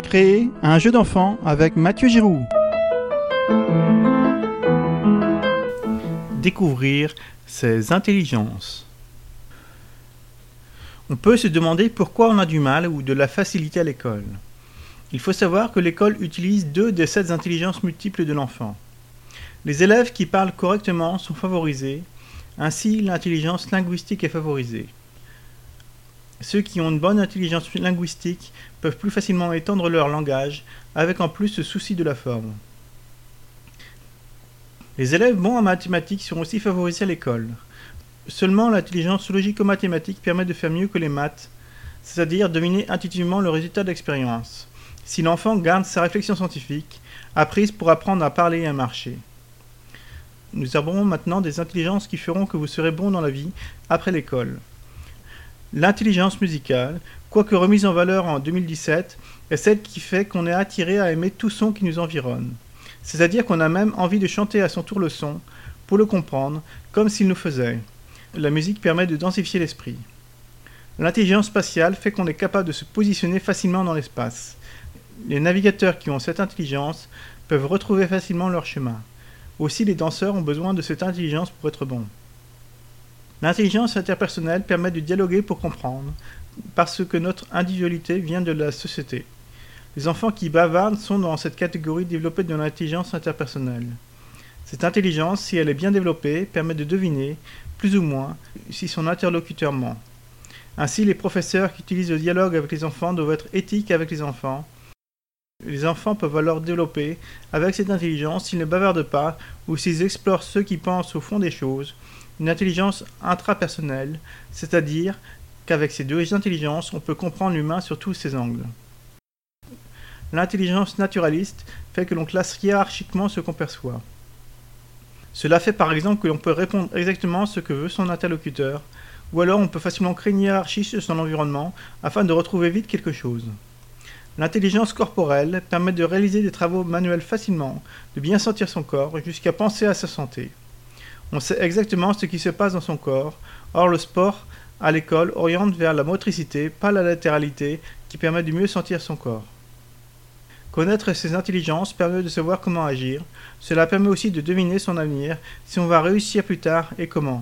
Créer un jeu d'enfant avec Mathieu Giroux. Découvrir ses intelligences. On peut se demander pourquoi on a du mal ou de la facilité à l'école. Il faut savoir que l'école utilise 2 des 7 intelligences multiples de l'enfant. Les élèves qui parlent correctement sont favorisés, ainsi l'intelligence linguistique est favorisée. Ceux qui ont une bonne intelligence linguistique peuvent plus facilement étendre leur langage, avec en plus ce souci de la forme. Les élèves bons en mathématiques sont aussi favorisés à l'école. Seulement l'intelligence logico-mathématique permet de faire mieux que les maths, c'est-à-dire deviner intuitivement le résultat de l'expérience, si l'enfant garde sa réflexion scientifique, apprise pour apprendre à parler et à marcher. Nous avons maintenant des intelligences qui feront que vous serez bon dans la vie après l'école. L'intelligence musicale, quoique remise en valeur en 2017, est celle qui fait qu'on est attiré à aimer tout son qui nous environne. C'est-à-dire qu'on a même envie de chanter à son tour le son, pour le comprendre, comme s'il nous faisait. La musique permet de densifier l'esprit. L'intelligence spatiale fait qu'on est capable de se positionner facilement dans l'espace. Les navigateurs qui ont cette intelligence peuvent retrouver facilement leur chemin. Aussi les danseurs ont besoin de cette intelligence pour être bons. L'intelligence interpersonnelle permet de dialoguer pour comprendre, parce que notre individualité vient de la société. Les enfants qui bavardent sont dans cette catégorie développée de l'intelligence interpersonnelle. Cette intelligence, si elle est bien développée, permet de deviner, plus ou moins, si son interlocuteur ment. Ainsi, les professeurs qui utilisent le dialogue avec les enfants doivent être éthiques avec les enfants. Les enfants peuvent alors développer, avec cette intelligence, s'ils ne bavardent pas ou s'ils explorent ceux qui pensent au fond des choses, une intelligence intrapersonnelle, c'est-à-dire qu'avec ces 2 intelligences, on peut comprendre l'humain sur tous ses angles. L'intelligence naturaliste fait que l'on classe hiérarchiquement ce qu'on perçoit. Cela fait par exemple que l'on peut répondre exactement ce que veut son interlocuteur, ou alors on peut facilement créer une hiérarchie sur son environnement afin de retrouver vite quelque chose. L'intelligence corporelle permet de réaliser des travaux manuels facilement, de bien sentir son corps, jusqu'à penser à sa santé. On sait exactement ce qui se passe dans son corps, or le sport à l'école oriente vers la motricité, pas la latéralité, qui permet de mieux sentir son corps. Connaître ses intelligences permet de savoir comment agir, cela permet aussi de deviner son avenir, si on va réussir plus tard et comment.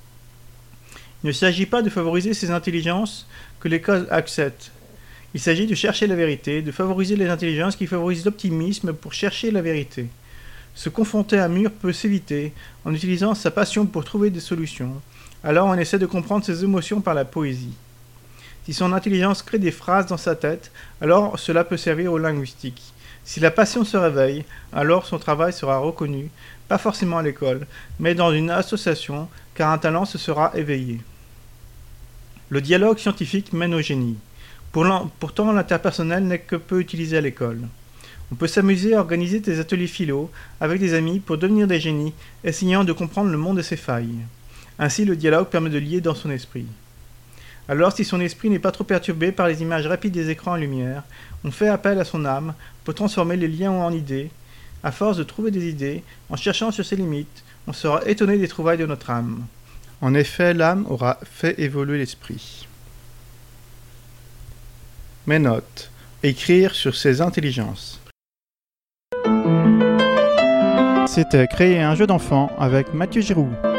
Il ne s'agit pas de favoriser ces intelligences que l'école accepte. Il s'agit de chercher la vérité, de favoriser les intelligences qui favorisent l'optimisme pour chercher la vérité. Se confronter à un mur peut s'éviter en utilisant sa passion pour trouver des solutions. Alors on essaie de comprendre ses émotions par la poésie. Si son intelligence crée des phrases dans sa tête, alors cela peut servir au linguistique. Si la passion se réveille, alors son travail sera reconnu, pas forcément à l'école, mais dans une association, car un talent se sera éveillé. Le dialogue scientifique mène au génie. Pourtant, l'interpersonnel n'est que peu utilisé à l'école. On peut s'amuser à organiser des ateliers philo avec des amis pour devenir des génies, essayant de comprendre le monde et ses failles. Ainsi, le dialogue permet de lier dans son esprit. Alors, si son esprit n'est pas trop perturbé par les images rapides des écrans en lumière, on fait appel à son âme pour transformer les liens en idées. À force de trouver des idées, en cherchant sur ses limites, on sera étonné des trouvailles de notre âme. En effet, l'âme aura fait évoluer l'esprit. Mes notes. Écrire sur ses intelligences. C'était Créer un jeu d'enfant avec Mathieu Giroux.